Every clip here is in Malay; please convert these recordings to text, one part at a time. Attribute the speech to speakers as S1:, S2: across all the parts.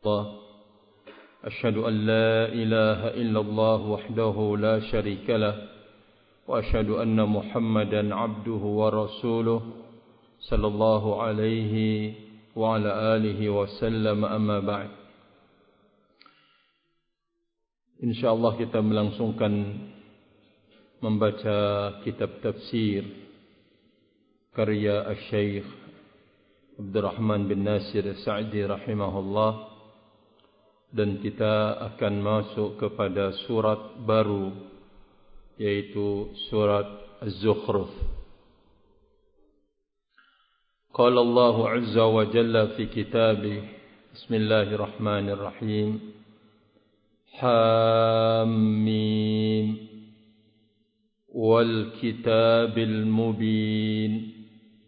S1: الله أشهد أن لا إله إلا الله وحده لا شريك له وأشهد أن محمدا عبده ورسوله صلى الله عليه وعلى آله وسلم أما بعد. InsyaAllah kita melangsungkan membaca kitab tafsir karya Asy-Syaikh Abdurrahman bin Nasir As-Sa'di rahimahullah, dan kita akan masuk kepada surat baru, yaitu surat Az-Zukhruf. Qala Allah Azza wa Jalla fi kitabih, Bismillahirrahmanirrahim, Hamim wal kitabil mubin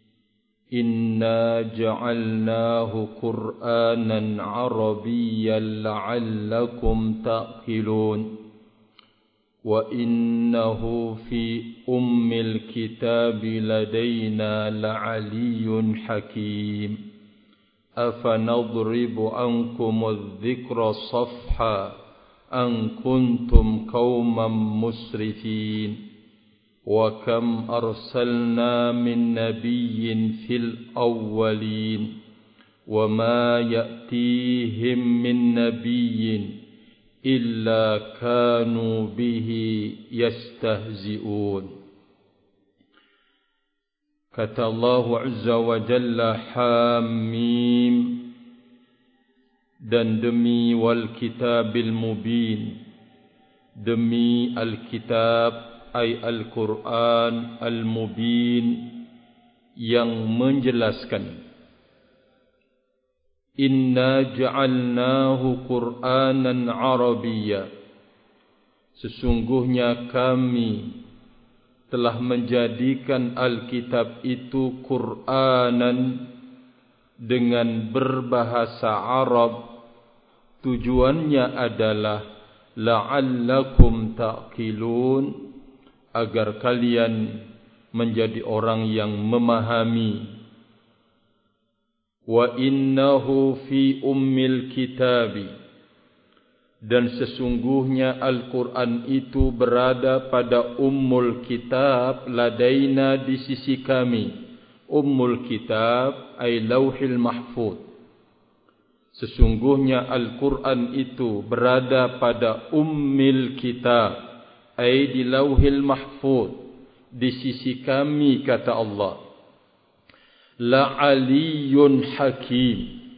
S1: Inna ja'alnahu Qur'anan Arabiyyan la'allakum ta'qilun wa innahu fi ummil kitabi ladayna la'aliyyun hakim afanadribu ankumudh dhikra safha an kuntum qauman musrifin وَكَمْ أَرْسَلْنَا مِنْ نَبِيٍّ فِي الْأَوَّلِينَ وَمَا يَأْتِيهِمْ مِنْ نَبِيٍّ إِلَّا كَانُوا بِهِ يَسْتَهْزِئُونَ. Kata Allah Azza wa Jalla, Hamim, dan demi wal kitabil mubin, demi al-kitab ay Al-Quran Al-Mubin yang menjelaskan. Inna ja'alnahu Qur'anan Arabiyya, sesungguhnya kami telah menjadikan Alkitab itu Qur'anan dengan berbahasa Arab. Tujuannya adalah la'allakum ta'qilun, agar kalian menjadi orang yang memahami. Wa innahu fi ummil kitabi, dan sesungguhnya Al-Quran itu berada pada ummul kitab, ladaina, di sisi kami. Ummul kitab ay lauhil mahfuz. Sesungguhnya Al-Quran itu berada pada ummil kitab, ay di lauhil mahfuz, di sisi kami, kata Allah. La'aliyyun hakim,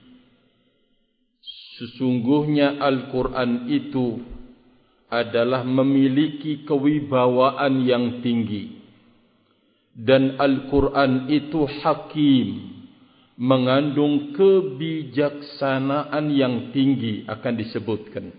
S1: sesungguhnya Al-Quran itu adalah memiliki kewibawaan yang tinggi, dan Al-Quran itu hakim, mengandung kebijaksanaan yang tinggi, akan disebutkan.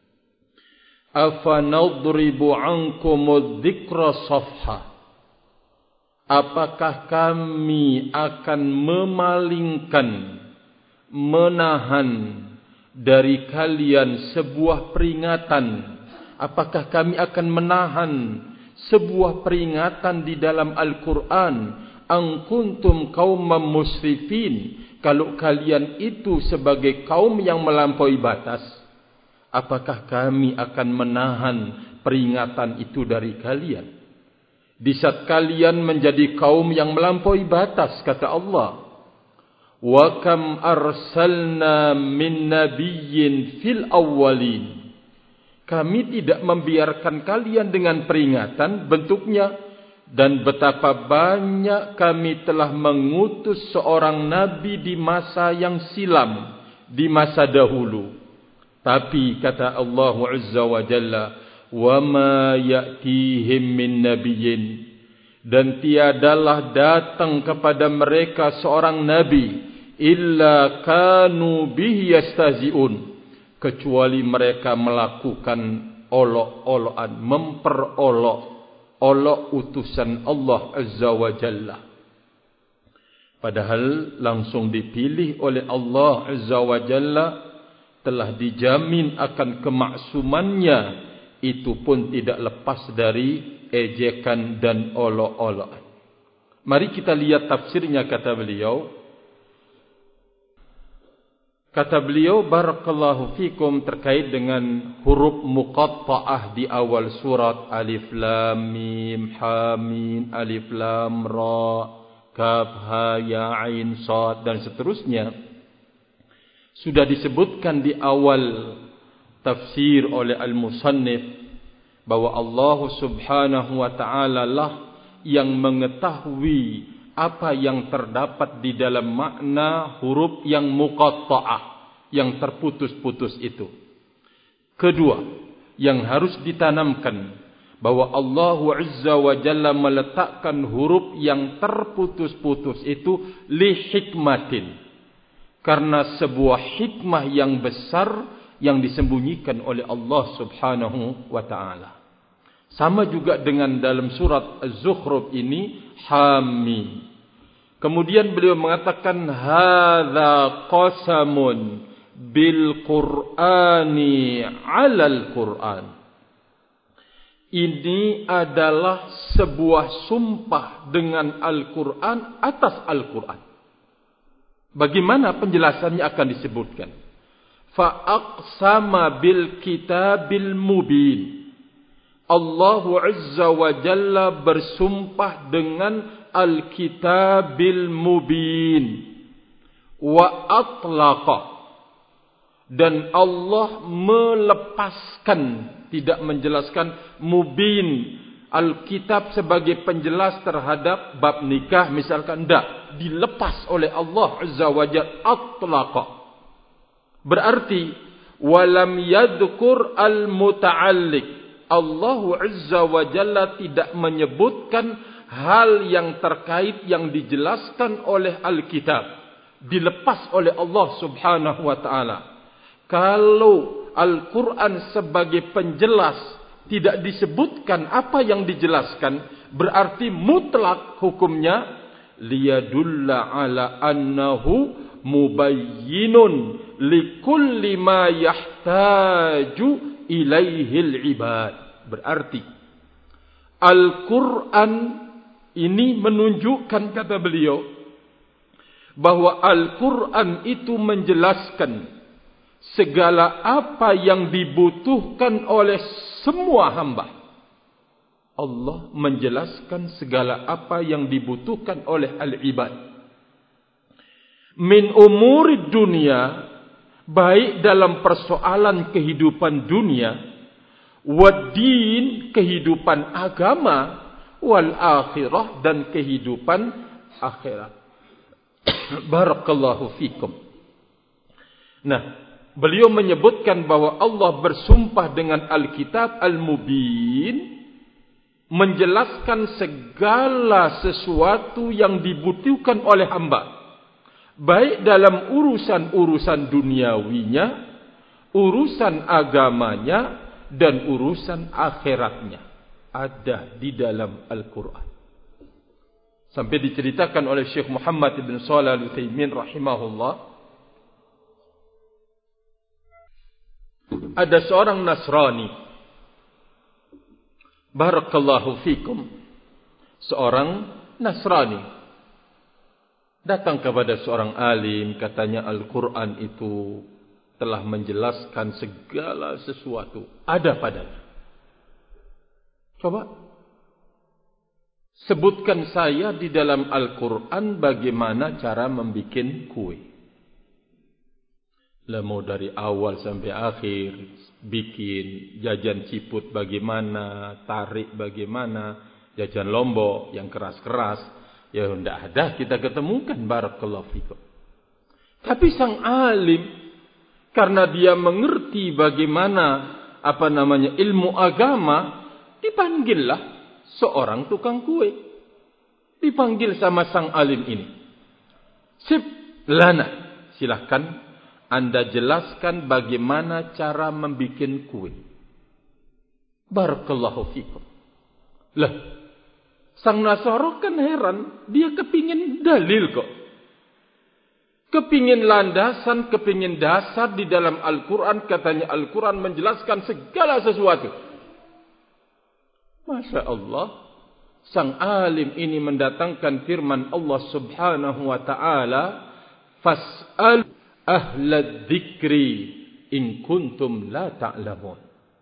S1: Afanadribu ankumudh dhikra safha, apakah kami akan memalingkan, menahan dari kalian sebuah peringatan? Apakah kami akan menahan sebuah peringatan di dalam Al-Quran? An kuntum qauman musrifin, kalau kalian itu sebagai kaum yang melampaui batas, apakah kami akan menahan peringatan itu dari kalian? Di saat kalian menjadi kaum yang melampaui batas, kata Allah. Wa kam arsalna min nabiyyin fil awwalin, kami tidak membiarkan kalian dengan peringatan bentuknya, dan betapa banyak kami telah mengutus seorang nabi di masa yang silam, di masa dahulu. Tapi kata Allah Azza wa Jalla, wa ma ya'tihim min nabiyyin, dan tiadalah datang kepada mereka seorang nabi, illa kanu bihi yastahzi'un, kecuali mereka melakukan olok-olokan, memperolok utusan Allah Azza wa Jalla. Padahal langsung dipilih oleh Allah Azza wa Jalla, telah dijamin akan kemaksumannya, itu pun tidak lepas dari ejekan dan olok-olokan. Mari kita lihat tafsirnya, kata beliau. Kata beliau, barakallahu fikum, terkait dengan huruf muqatta'ah di awal surat, alif lam mim ha mim alif lam ra kaf ha ya ain sad dan seterusnya, sudah disebutkan di awal tafsir oleh al-musannif bahwa Allah Subhanahu wa taala lah yang mengetahui apa yang terdapat di dalam makna huruf yang muqatta'ah, yang terputus-putus itu. Kedua, yang harus ditanamkan bahwa Allah Azza wa Jalla meletakkan huruf yang terputus-putus itu li hikmatin, karena sebuah hikmah yang besar yang disembunyikan oleh Allah Subhanahu wa taala. Sama juga dengan dalam surat Az-Zukhruf ini, Hamim. Kemudian beliau mengatakan, hadza qasamun bil Qur'ani 'alal Qur'an. Ini adalah sebuah sumpah dengan Al-Qur'an atas Al-Qur'an. Bagaimana penjelasannya akan disebutkan. Fa aqsama bil kitabil mubin. Allah Azza wa Jalla bersumpah dengan Al-Kitabil Mubin. Wa atlaqa. Dan Allah melepaskan, tidak menjelaskan mubin, Alkitab sebagai penjelas terhadap bab nikah misalkan, tidak. Dilepas oleh Allah Azza wa Jalla, atlaqa. Berarti, walam yadhkur al-muta'alliq. Allah Azza wa Jalla tidak menyebutkan hal yang terkait yang dijelaskan oleh Alkitab, dilepas oleh Allah Subhanahu wa taala. Kalau Al-Quran sebagai penjelas tidak disebutkan apa yang dijelaskan, berarti mutlak hukumnya liyadulla ala annahu mubayyinun likulli ma yahtaju ilaihil ibad. Berarti Al-Quran ini menunjukkan, kata beliau, bahwa Al-Quran itu menjelaskan segala apa yang dibutuhkan oleh semua hamba. Allah menjelaskan segala apa yang dibutuhkan oleh al-ibad. Min umuri dunia, baik dalam persoalan kehidupan dunia, waddin, kehidupan agama, wal akhirah, dan kehidupan akhirat. Barakallahu fikum. Nah, beliau menyebutkan bahwa Allah bersumpah dengan Alkitab Al-Mubin, menjelaskan segala sesuatu yang dibutuhkan oleh hamba, baik dalam urusan-urusan duniawinya, urusan agamanya, dan urusan akhiratnya. Ada di dalam Al-Quran. Sampai diceritakan oleh Syekh Muhammad ibn Shalih Al-Utsaimin rahimahullah, ada seorang Nasrani, barakallahu fikum, seorang Nasrani datang kepada seorang alim, katanya Al-Quran itu telah menjelaskan segala sesuatu, ada padanya. Coba sebutkan saya di dalam Al-Quran bagaimana cara membuat kue. Lah, mau dari awal sampai akhir, bikin jajan ciput bagaimana, tarik bagaimana, jajan lombok yang keras-keras, ya tidak ada kita ketemukan, barakallahu fikum. Tapi sang alim, karena dia mengerti bagaimana ilmu agama, dipanggillah seorang tukang kue. Dipanggil sama sang alim ini. Sip, lana, silahkan Anda jelaskan bagaimana cara membuat kue. Barakallahu fikum. Lah, sang Nasara kan heran, dia kepingin dalil kok. Kepingin landasan, kepingin dasar di dalam Al-Quran. Katanya Al-Quran menjelaskan segala sesuatu. Masya Allah. Sang alim ini mendatangkan firman Allah Subhanahu wa ta'ala, Fas'al ahla dzikri in kuntum la ta'lamun.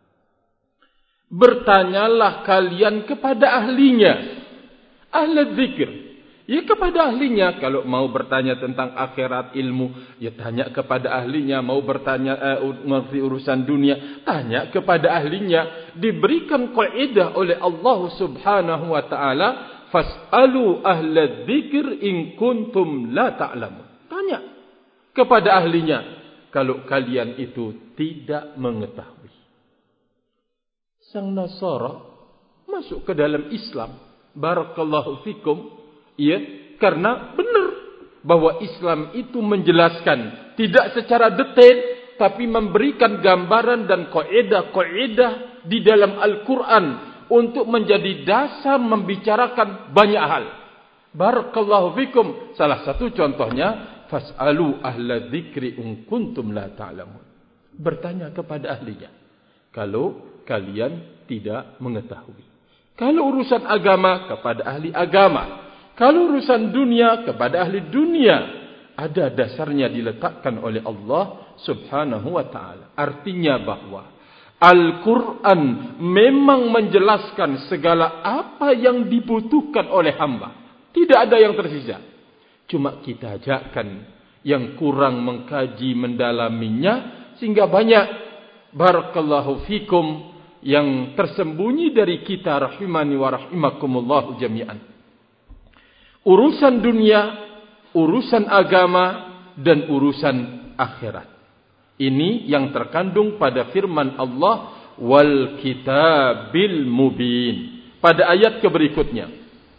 S1: Bertanyalah kalian kepada ahlinya. Ahla dzikr, ya kepada ahlinya. Kalau mau bertanya tentang akhirat ilmu, ya tanya kepada ahlinya. Mau bertanya mengerti urusan dunia, tanya kepada ahlinya. Diberikan kaidah oleh Allah Subhanahu wa taala, fas'alu ahla dzikr in kuntum la ta'lamun. Tanya kepada ahlinya kalau kalian itu tidak mengetahui. Sang Nasara masuk ke dalam Islam, barakallahu fikum, ya, karena benar bahwa Islam itu menjelaskan tidak secara detail, tapi memberikan gambaran dan kaidah-kaidah di dalam Al-Quran untuk menjadi dasar membicarakan banyak hal. Barakallahu fikum. Salah satu contohnya, fas'alu ahla dzikri in kuntum la ta'lamun. Bertanya kepada ahlinya kalau kalian tidak mengetahui. Kalau urusan agama, kepada ahli agama. Kalau urusan dunia, kepada ahli dunia. Ada dasarnya diletakkan oleh Allah Subhanahu wa ta'ala. Artinya bahwa Al-Quran memang menjelaskan segala apa yang dibutuhkan oleh hamba. Tidak ada yang tersisa. Cuma kita ajakkan yang kurang mengkaji mendalaminya, sehingga banyak, barakallahu fikum, yang tersembunyi dari kita, rahimani wa rahimakumullah jami'an. Urusan dunia, urusan agama, dan urusan akhirat. Ini yang terkandung pada firman Allah, wal kitabil mubin. Pada ayat keberikutnya,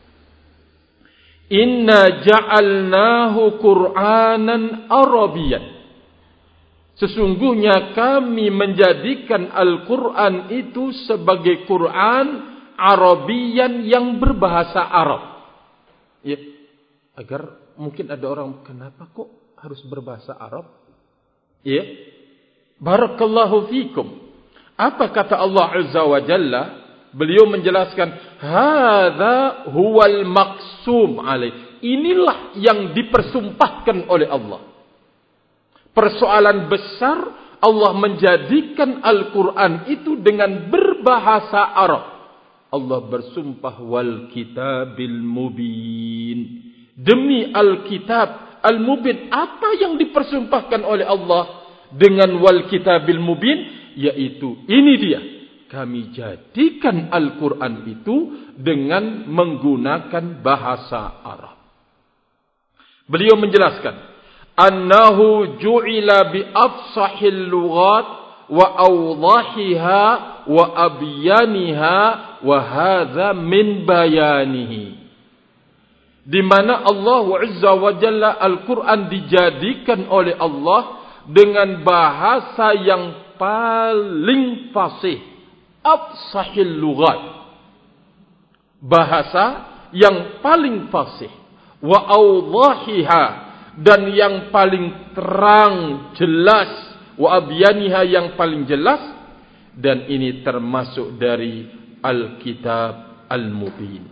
S1: inna ja'alnahu Qur'anan Arabiyan. Sesungguhnya kami menjadikan Al-Quran itu sebagai Quran Arabian yang berbahasa Arab. Ya, agar mungkin ada orang, kenapa kok harus berbahasa Arab? Ya, barakallahu fikum. Apa kata Allah Azza wa Jalla? Beliau menjelaskan, hadza huwal maqsum alaih. Inilah yang dipersumpahkan oleh Allah. Persoalan besar, Allah menjadikan Al-Quran itu dengan berbahasa Arab. Allah bersumpah, wal kitabil mubin. Demi Al-Kitab Al-Mubin. Apa yang dipersumpahkan oleh Allah dengan wal kitabil mubin? Yaitu, ini dia. Kami jadikan Al-Quran itu dengan menggunakan bahasa Arab. Beliau menjelaskan, annahu ju'ila bi afsahil lughat wa awdahiha wa abyaniha wa hadza min bayanihi. Di mana Allah Azza wa Jalla Al-Quran dijadikan oleh Allah dengan bahasa yang paling fasih, afsahil lughat, bahasa yang paling fasih, wa awdahiha, dan yang paling terang, jelas, wa abyaniha, yang paling jelas. Dan ini termasuk dari Al-Kitab Al-Mubin.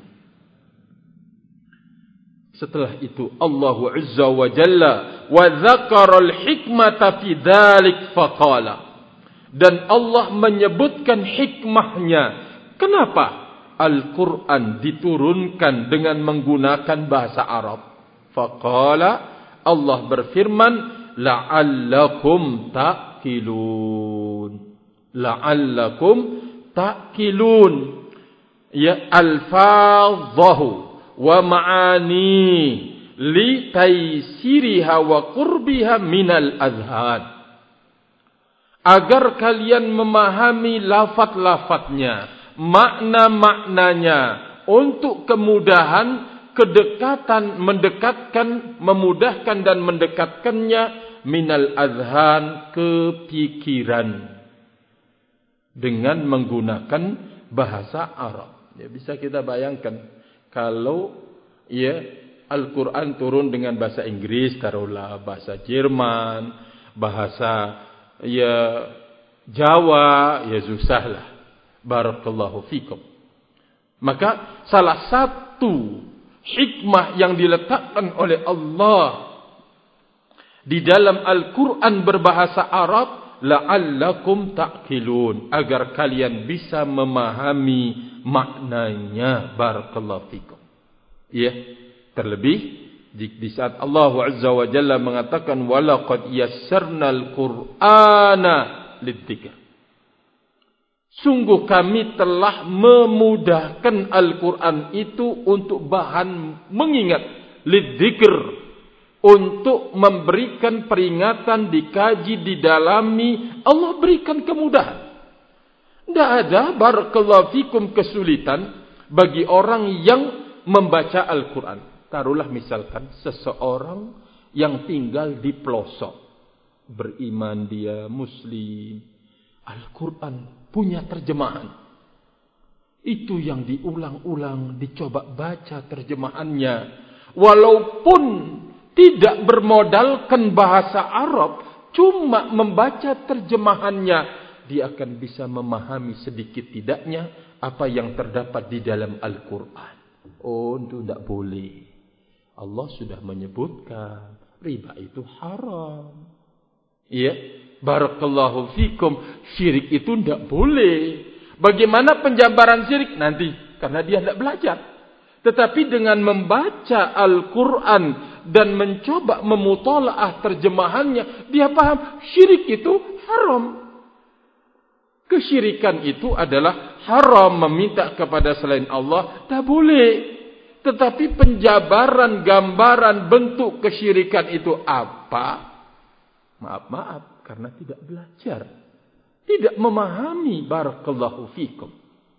S1: Setelah itu Allah Azza wa Jalla wa dzakara al-hikmata fi dzalik faqala. Dan Allah menyebutkan hikmahnya. Kenapa Al-Quran diturunkan dengan menggunakan bahasa Arab? Faqala, Allah berfirman, la'allakum ta'qilun. La'allakum ta'qilun. Ya, alfadhahu wa ma'ani li taysiriha wa qurbiha minal adhan. Agar kalian memahami lafaz-lafaznya, makna-maknanya, untuk kemudahan, kedekatan, mendekatkan, memudahkan dan mendekatkannya minal azhan, ke pikiran, dengan menggunakan bahasa Arab. Ya, bisa kita bayangkan kalau ya Al-Quran turun dengan bahasa Inggris, taruhlah bahasa Jerman, bahasa ya Jawa, ya susahlah. Barakallahu fikum. Maka salah satu hikmah yang diletakkan oleh Allah di dalam Al-Quran berbahasa Arab, la'allakum ta'qilun, agar kalian bisa memahami maknanya. Barakallahu fikum. Ya, terlebih di saat Allah Azza wa Jalla mengatakan walaqad yassarnal Qur'ana lidzikr. Sungguh kami telah memudahkan Al-Quran itu untuk bahan mengingat, lidzikr, untuk memberikan peringatan, dikaji, didalami. Allah berikan kemudahan. Tidak ada barakallahu fikum kesulitan bagi orang yang membaca Al-Quran. Taruhlah misalkan seseorang yang tinggal di pelosok, beriman dia, muslim, Al-Quran punya terjemahan. Itu yang diulang-ulang, dicoba baca terjemahannya. Walaupun tidak bermodalkan bahasa Arab, cuma membaca terjemahannya, dia akan bisa memahami sedikit tidaknya apa yang terdapat di dalam Al-Quran. Oh, itu tidak boleh. Allah sudah menyebutkan riba itu haram. Iya, barakallahu fikum. Syirik itu tidak boleh. Bagaimana penjabaran syirik? Nanti, karena dia tidak belajar. Tetapi dengan membaca Al-Quran dan mencoba memutalaah terjemahannya, dia paham syirik itu haram. Kesyirikan itu adalah haram, meminta kepada selain Allah, tak boleh. Tetapi penjabaran, gambaran, bentuk kesyirikan itu apa? Maaf, karena tidak belajar. Tidak memahami, barakallahu fikum.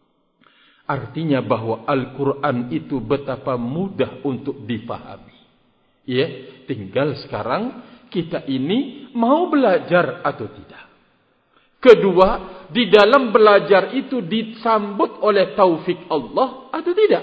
S1: Artinya bahwa Al-Quran itu betapa mudah untuk difahami. Ya, tinggal sekarang kita ini mau belajar atau tidak. Kedua, di dalam belajar itu disambut oleh taufik Allah atau tidak.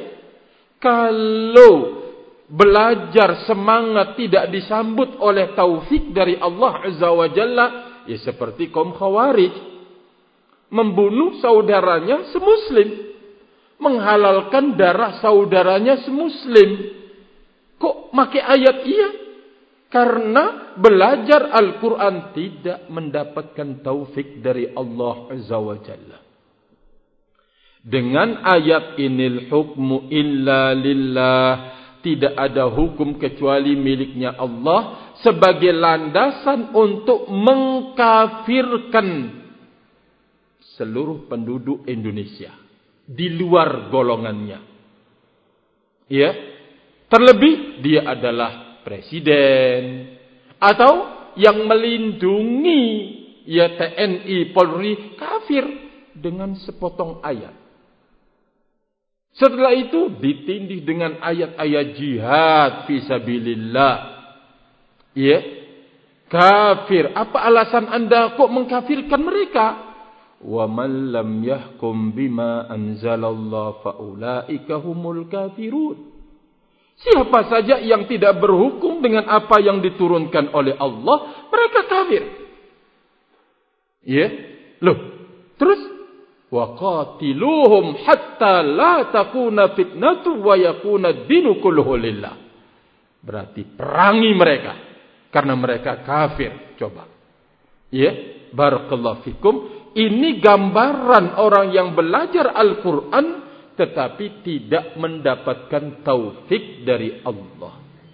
S1: Kalau belajar semangat tidak disambut oleh taufik dari Allah Azza wa Jalla, ya seperti kaum Khawarij, membunuh saudaranya semuslim, menghalalkan darah saudaranya semuslim. Kok pakai ayat iya? Karena belajar Al-Quran tidak mendapatkan taufik dari Allah Azza wa Jalla. Dengan ayat inil hukmu illa lillah, tidak ada hukum kecuali miliknya Allah, sebagai landasan untuk mengkafirkan seluruh penduduk Indonesia di luar golongannya. Ya, terlebih dia adalah presiden atau yang melindungi, ya TNI, Polri, kafir dengan sepotong ayat. Setelah itu ditindih dengan ayat-ayat jihad fisabilillah. Ya, kafir. Apa alasan anda kok mengkafirkan mereka? Wa man lam yahkum bima anzalallah fa ulaika humul kafirun. Siapa saja yang tidak berhukum dengan apa yang diturunkan oleh Allah, mereka kafir. Ya, loh. Terus wa qatiluhum hatta la takuna fitnatu wa yakuna ad-dinu kulluhu lillah. Berarti perangi mereka karena mereka kafir. Coba. Ya, barakallahu fikum. Ini gambaran orang yang belajar Al-Quran tetapi tidak mendapatkan taufik dari Allah.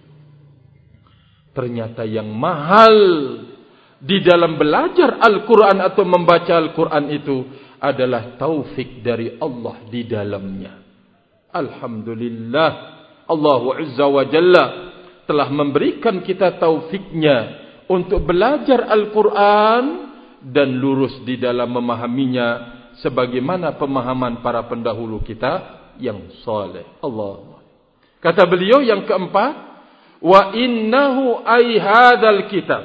S1: Ternyata yang mahal di dalam belajar Al-Quran atau membaca Al-Quran itu adalah taufik dari Allah di dalamnya. Alhamdulillah, Allah Azza wa Jalla telah memberikan kita taufiknya untuk belajar Al-Quran dan lurus di dalam memahaminya sebagaimana pemahaman para pendahulu kita yang saleh. Allah. Kata beliau yang keempat, wa innahu ay hadzal kitab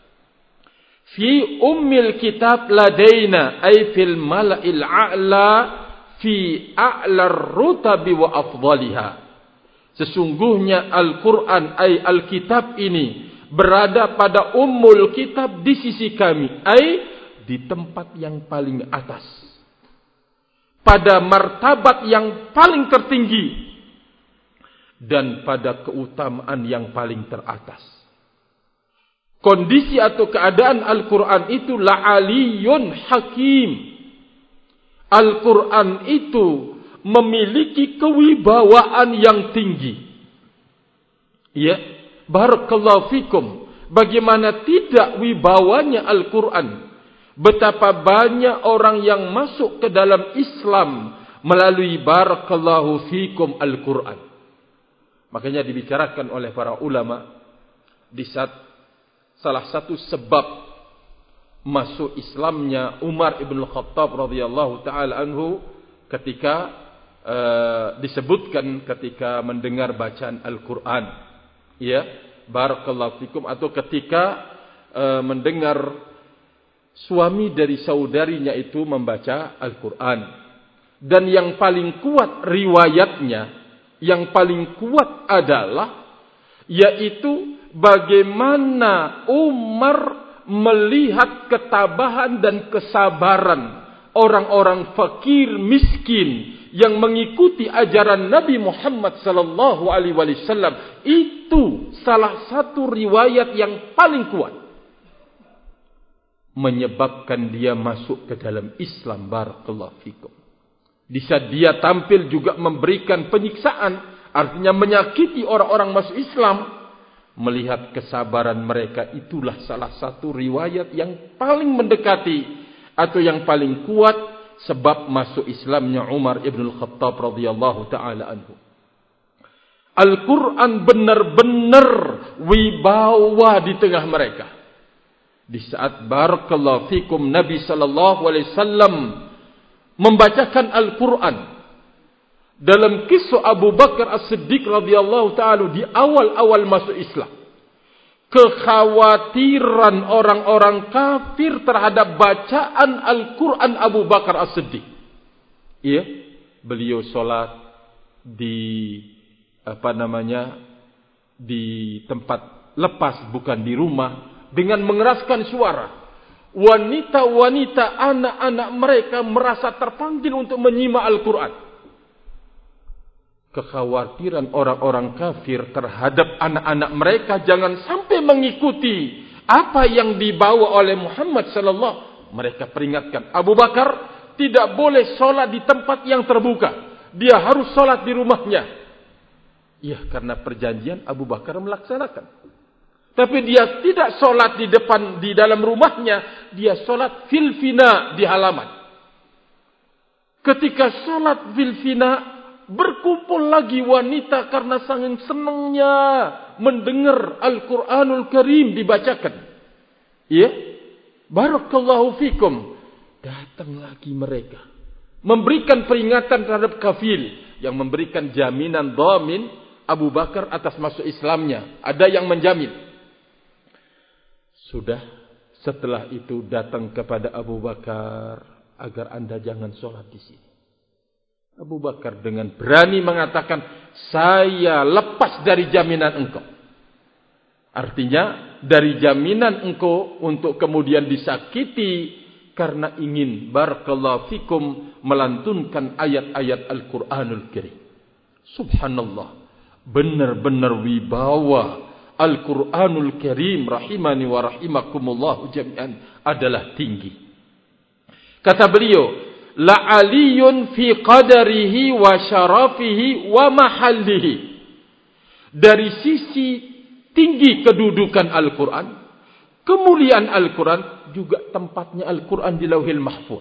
S1: fi ummil kitab ladaina ay fil mala'il a'la fi a'la rutabi wa afdaliha. Sesungguhnya Al-Quran ay Alkitab ini berada pada ummul kitab di sisi kami, ay di tempat yang paling atas, pada martabat yang paling tertinggi, dan pada keutamaan yang paling teratas. kondisi atau keadaan Al-Quran itu la'aliyun hakim. Al-Quran itu memiliki kewibawaan yang tinggi. Ya, barakallahu fikum. Bagaimana tidak wibawanya Al-Quran? Betapa banyak orang yang masuk ke dalam Islam melalui barakallahu fikum Al-Quran. Makanya dibicarakan oleh para ulama di saat salah satu sebab masuk Islamnya Umar ibn Khattab radhiyallahu taala anhu ketika disebutkan ketika mendengar bacaan Al-Quran, ya, barakallahu fikum, atau ketika mendengar suami dari saudarinya itu membaca Al-Quran. Dan yang paling kuat riwayatnya, yang paling kuat adalah yaitu bagaimana Umar melihat ketabahan dan kesabaran orang-orang fakir miskin yang mengikuti ajaran Nabi Muhammad sallallahu alaihi wasallam. Itu salah satu riwayat yang paling kuat menyebabkan dia masuk ke dalam Islam. Barakallahu fikum. Di saat dia tampil juga memberikan penyiksaan, artinya menyakiti orang-orang masuk Islam, melihat kesabaran mereka, itulah salah satu riwayat yang paling mendekati atau yang paling kuat sebab masuk Islamnya Umar ibn Khattab radhiyallahu taala anhu. Al-Quran benar-benar wibawa di tengah mereka. Di saat barakallahu fikum Nabi sallallahu alaihi wasallam membacakan Al-Quran dalam kisah Abu Bakar As-Siddiq radhiyallahu taala di awal-awal masuk Islam, kekhawatiran orang-orang kafir terhadap bacaan Al-Quran Abu Bakar As-Siddiq. Ya, beliau solat di di tempat lepas, bukan di rumah, dengan mengeraskan suara. Wanita-wanita, anak-anak mereka merasa terpanggil untuk menyimak Al-Quran. Kekhawatiran orang-orang kafir terhadap anak-anak mereka jangan sampai mengikuti apa yang dibawa oleh Muhammad sallallahu. Mereka peringatkan, Abu Bakar tidak boleh solat di tempat yang terbuka. Dia harus solat di rumahnya. Ya, karena perjanjian Abu Bakar melaksanakan. Tapi dia tidak solat di dalam rumahnya, dia solat fil fina, di halaman. Ketika solat fil fina, berkumpul lagi wanita karena sangat senangnya mendengar Al-Quranul Karim dibacakan. Ya, barakallahu fikum. Datang lagi mereka, memberikan peringatan terhadap kafil, yang memberikan jaminan dhamin Abu Bakar atas masuk Islamnya. Ada yang menjamin. Sudah, setelah itu datang kepada Abu Bakar agar anda jangan sholat di sini. Abu Bakar dengan berani mengatakan, saya lepas dari jaminan engkau. Artinya, dari jaminan engkau untuk kemudian disakiti karena ingin barakallahu fikum melantunkan ayat-ayat Al-Quranul Karim. Subhanallah, benar-benar wibawa Al-Quranul Karim rahimani wa rahimakumullah jami'an adalah tinggi. Kata beliau, la'aliyun fi qadarihi wa syarafihi wa mahallihi. Dari sisi tinggi kedudukan Al-Quran, kemuliaan Al-Quran, juga tempatnya Al-Quran di Lauhil Mahfuz.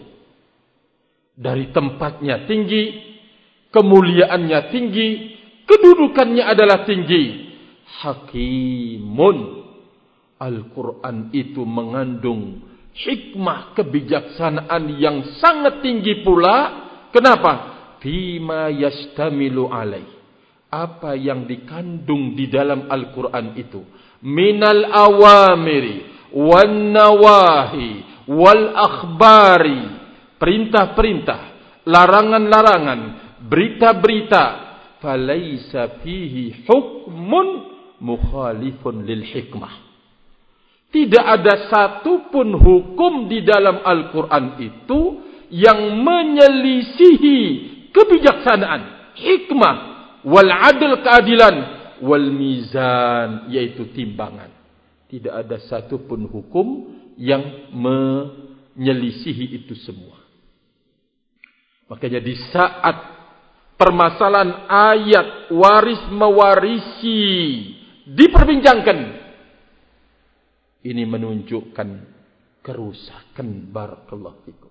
S1: Dari tempatnya tinggi, kemuliaannya tinggi, kedudukannya adalah tinggi. Hakimun, Al-Quran itu mengandung hikmah kebijaksanaan yang sangat tinggi pula. Kenapa? Fima yastamilu alaih. Apa yang dikandung di dalam Al-Quran itu, minal awamiri wan nawahi wal akhbari, perintah-perintah, larangan-larangan, berita-berita, falaisa fihi hukmun mukhalifun lil hikmah. Tidak ada satupun hukum di dalam Al-Quran itu yang menyelisihi kebijaksanaan, hikmah, wal adl, keadilan, wal mizan, yaitu timbangan. Tidak ada satu pun hukum yang menyelisihi itu semua. Makanya di saat permasalahan ayat waris mewarisi diperbincangkan, ini menunjukkan kerusakan. Barakallahu fikum.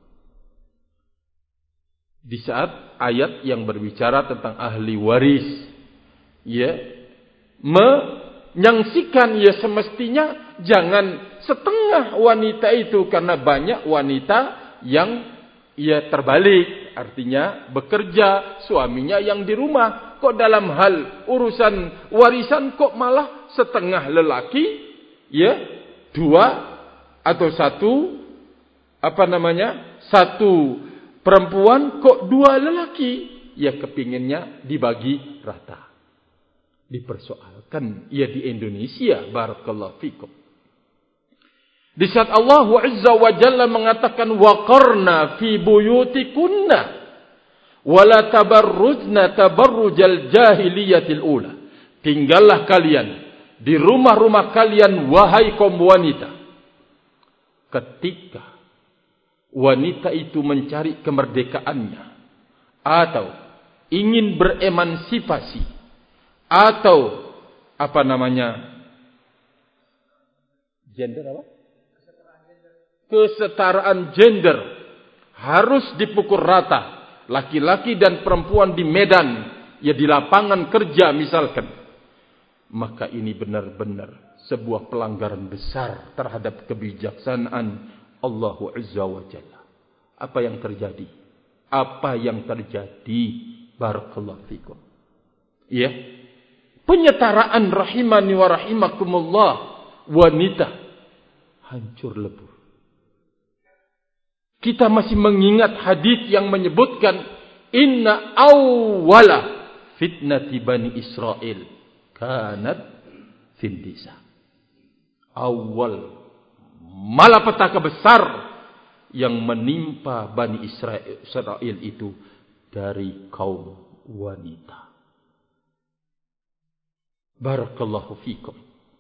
S1: Di saat ayat yang berbicara tentang ahli waris, ya, menyaksikan, ya semestinya jangan setengah wanita itu, karena banyak wanita yang ya terbalik, artinya bekerja, suaminya yang di rumah. Kok dalam hal urusan warisan kok malah setengah lelaki, ya, dua atau satu, satu perempuan, kok dua lelaki? Ya kepinginnya dibagi rata. Dipersoalkan, ya di Indonesia. Barakallahu fikum. Di saat Allah Azza wa Jalla mengatakan waqarna fi buyutikunna wala tabarrujna tabarrujal jahiliyatil ula. Tinggallah kalian di rumah-rumah kalian wahai kaum wanita. Ketika wanita itu mencari kemerdekaannya atau ingin beremansipasi atau gender apa? Kesetaraan gender harus dipukul rata, laki-laki dan perempuan di medan, ya di lapangan kerja misalkan, maka ini benar-benar sebuah pelanggaran besar terhadap kebijaksanaan Allah Azza wa Jalla. Apa yang terjadi? Apa yang terjadi? Barakallahu fikum. Ya, penyetaraan rahimani wa rahimakumullah, wanita hancur lebur. Kita masih mengingat hadis yang menyebutkan inna awwala fitnati Bani Israel kanat fin nisa. Awal malapetaka besar yang menimpa Bani Israel itu dari kaum wanita. Barakallahu fikum.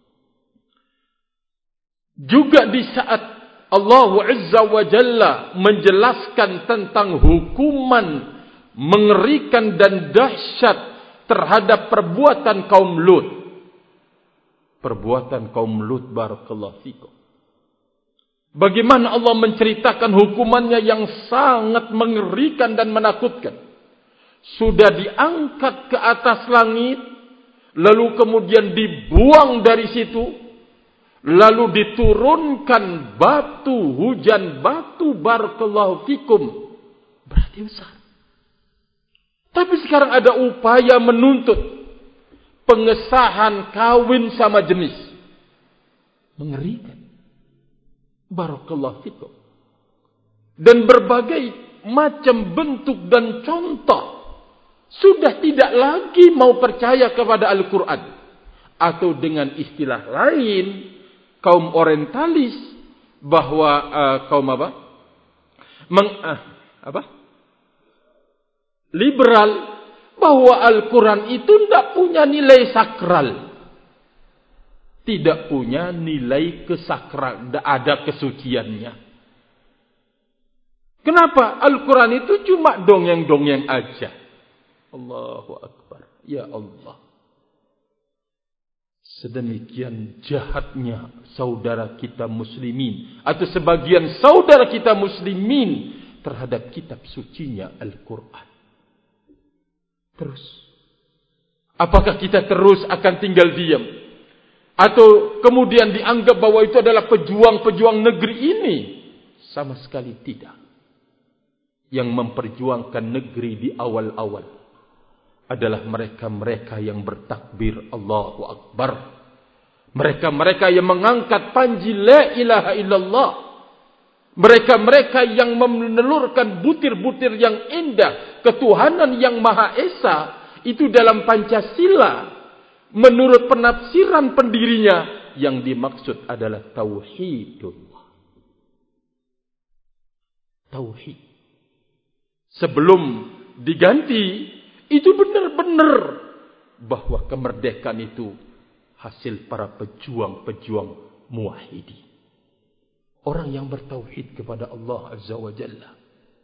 S1: Juga di saat Allah Azza wa Jalla menjelaskan tentang hukuman mengerikan dan dahsyat terhadap perbuatan kaum Lut. Perbuatan kaum Lut, barakallahu fikum. Bagaimana Allah menceritakan hukumannya yang sangat mengerikan dan menakutkan. Sudah diangkat ke atas langit, lalu kemudian dibuang dari situ. Lalu diturunkan batu, hujan batu, barakallahu fikum. Berarti besar. Tapi sekarang ada upaya menuntut pengesahan kawin sama jenis. Mengerikan. Barakallahu fikum. Dan berbagai macam bentuk dan contoh. Sudah tidak lagi mau percaya kepada Al-Quran. Atau dengan istilah lain, kaum orientalis, bahwa kaum liberal, bahwa Al-Quran itu tidak punya nilai sakral, tidak punya nilai kesakral, tidak ada kesuciannya. Kenapa? Al-Quran itu cuma dongeng-dongeng aja. Allahu Akbar. Ya Allah. Sedemikian jahatnya saudara kita muslimin, atau sebagian saudara kita muslimin terhadap kitab sucinya Al-Quran. Terus, apakah kita terus akan tinggal diam? Atau kemudian dianggap bahwa itu adalah pejuang-pejuang negeri ini? Sama sekali tidak. Yang memperjuangkan negeri di awal-awal adalah mereka-mereka yang bertakbir Allahu Akbar. Mereka-mereka yang mengangkat panji la ilaha illallah. Mereka-mereka yang menelurkan butir-butir yang indah ketuhanan yang Maha Esa itu dalam Pancasila. Menurut penafsiran pendirinya, yang dimaksud adalah tauhidullah. Tauhid. Sebelum diganti, itu benar-benar bahwa kemerdekaan itu hasil para pejuang-pejuang muwahhidi. Orang yang bertauhid kepada Allah Azza wa Jalla.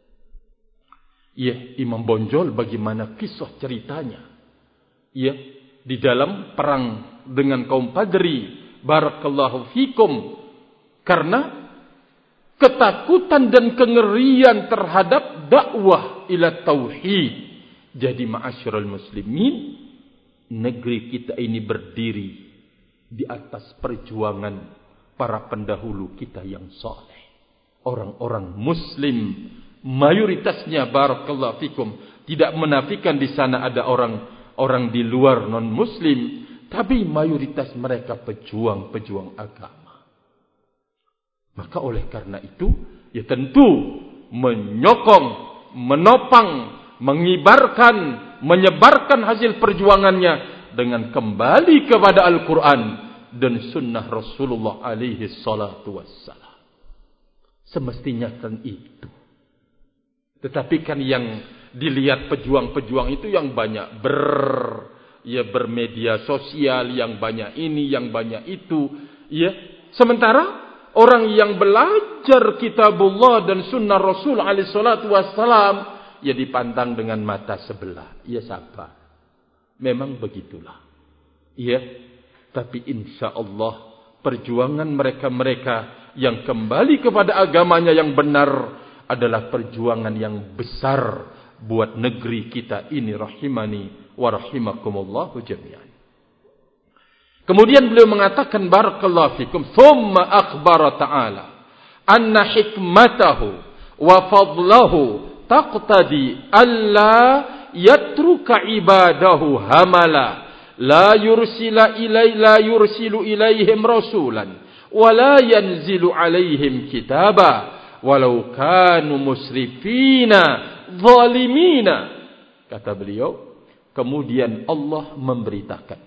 S1: Ya, Imam Bonjol bagaimana kisah ceritanya. Ya, di dalam perang dengan kaum Padri, barakallahu fikum, karena ketakutan dan kengerian terhadap dakwah ila tauhid. Jadi ma'asyiral muslimin, negeri kita ini berdiri di atas perjuangan para pendahulu kita yang saleh. Orang-orang muslim mayoritasnya, barakallahu fikum, tidak menafikan di sana ada orang di luar non muslim, tapi mayoritas mereka pejuang-pejuang agama. Maka oleh karena itu, ya tentu menyokong, menopang, mengibarkan, menyebarkan hasil perjuangannya dengan kembali kepada Al-Quran dan sunnah Rasulullah alaihi salatu wassalam. Semestinya kan itu. Tetapi kan yang dilihat pejuang-pejuang itu yang banyak bermedia sosial, yang banyak ini, yang banyak itu, ya. Sementara orang yang belajar kitabullah dan sunnah Rasul alaihi salatu wassalam, ya dipandang dengan mata sebelah. Ya sabar. Memang begitulah. Ya. Tapi insya Allah perjuangan mereka-mereka yang kembali kepada agamanya yang benar adalah perjuangan yang besar buat negeri kita ini, rahimani wa rahimakumullahu jami'an. Kemudian beliau mengatakan, barakallahu fikum, thumma akhbara ta'ala anna hikmatahu wa fadlahu taqtadi alla yatruka ibadahu hamala la yursilu ilaihim rasulan wa la yanzilu alaihim kitaba walau kanu musrifina zalimina. Kata beliau, kemudian Allah memberitakan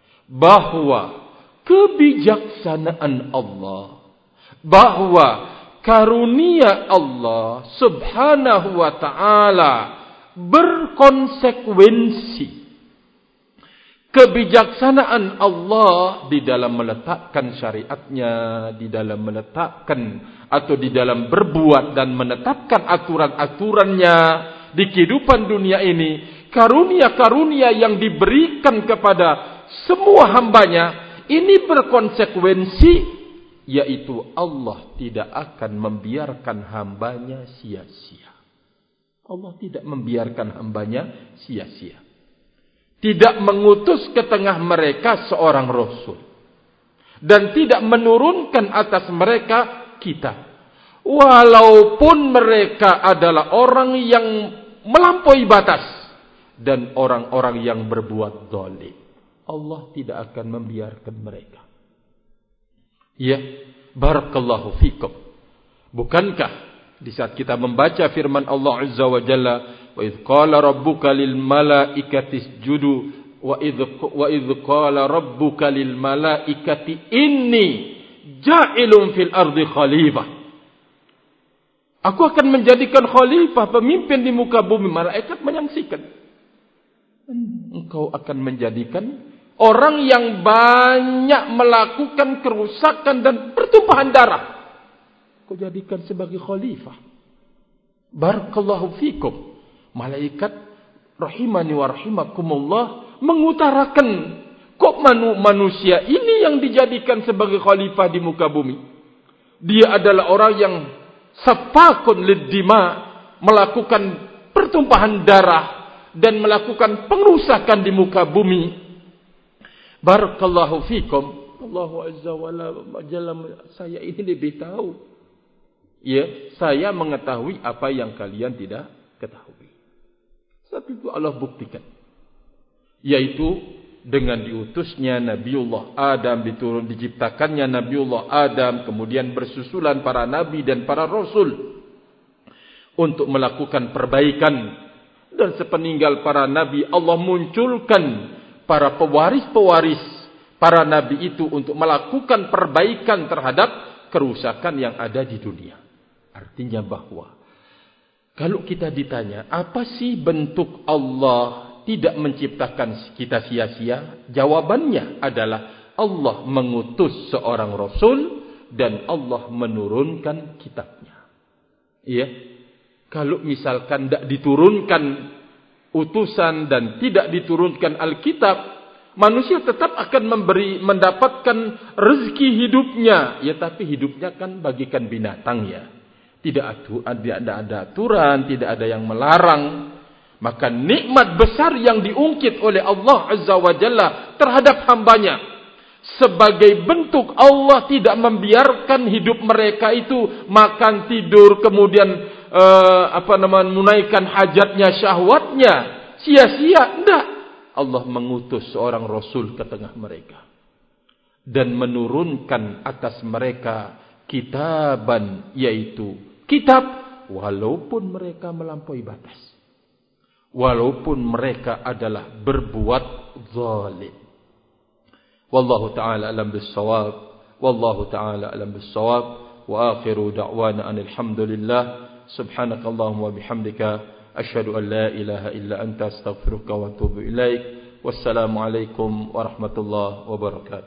S1: bahwa kebijaksanaan Allah, bahwa karunia Allah subhanahu wa ta'ala berkonsekuensi. Kebijaksanaan Allah di dalam meletakkan syariatnya, di dalam meletakkan atau di dalam berbuat dan menetapkan aturan-aturannya di kehidupan dunia ini, karunia-karunia yang diberikan kepada semua hambanya, ini berkonsekuensi, yaitu Allah tidak akan membiarkan hambanya sia-sia. Allah tidak membiarkan hambanya sia-sia. Tidak mengutus ke tengah mereka seorang rasul. Dan tidak menurunkan atas mereka kitab. Walaupun mereka adalah orang yang melampaui batas. Dan orang-orang yang berbuat zalim. Allah tidak akan membiarkan mereka. Ya, barakallahu fikum. Bukankah di saat kita membaca firman Allah Azza wa Jalla, wa idh qala rabbuka lil malaikati isjudu wa idh qala rabbuka lil malaikati inni ja'ilun fil ardi khalifah. Aku akan menjadikan khalifah, pemimpin di muka bumi. Malaikat menyaksikan. Engkau akan menjadikan orang yang banyak melakukan kerusakan dan pertumpahan darah. Kau jadikan sebagai khalifah. Barakallahu fikum. Malaikat rahimani wa rahimakumullah mengutarakan, kok manusia ini yang dijadikan sebagai khalifah di muka bumi. Dia adalah orang yang safakun lid-dima, melakukan pertumpahan darah dan melakukan pengerusakan di muka bumi. Barakallahu fikum. Allah Azza wa Jalla, saya ini lebih tahu. Ya, saya mengetahui apa yang kalian tidak ketahui. Sebab itu Allah buktikan. Yaitu dengan diutusnya Nabiullah Adam, diciptakannya Nabiullah Adam, kemudian bersusulan para nabi dan para rasul untuk melakukan perbaikan. Dan sepeninggal para nabi, Allah munculkan para pewaris-pewaris para nabi itu untuk melakukan perbaikan terhadap kerusakan yang ada di dunia. Artinya bahwa kalau kita ditanya, apa sih bentuk Allah tidak menciptakan kita sia-sia? Jawabannya adalah Allah mengutus seorang rasul dan Allah menurunkan kitabnya. Iya. Kalau misalkan tidak diturunkan utusan dan tidak diturunkan Alkitab, manusia tetap akan mendapatkan rezeki hidupnya. Ya, tapi hidupnya kan bagikan binatang ya. Tidak ada aturan, tidak ada yang melarang. Maka nikmat besar yang diungkit oleh Allah Azza wa Jalla terhadap hambanya, sebagai bentuk Allah tidak membiarkan hidup mereka itu makan, tidur, kemudian menunaikan hajatnya, syahwatnya sia-sia. Tidak. Allah mengutus seorang Rasul ke tengah mereka dan menurunkan atas mereka kitaban, yaitu kitab, walaupun mereka melampaui batas, walaupun mereka adalah berbuat zalim. Wallahu ta'ala alam bis-shawab. Wallahu ta'ala alam bis-shawab. Wa akhiru da'wana alhamdulillah. Subhanakallahumma bihamdika asyhadu an la ilaha illa anta astaghfiruka wa atubu ilaik. Wassalamu alaikum warahmatullahi wabarakatuh.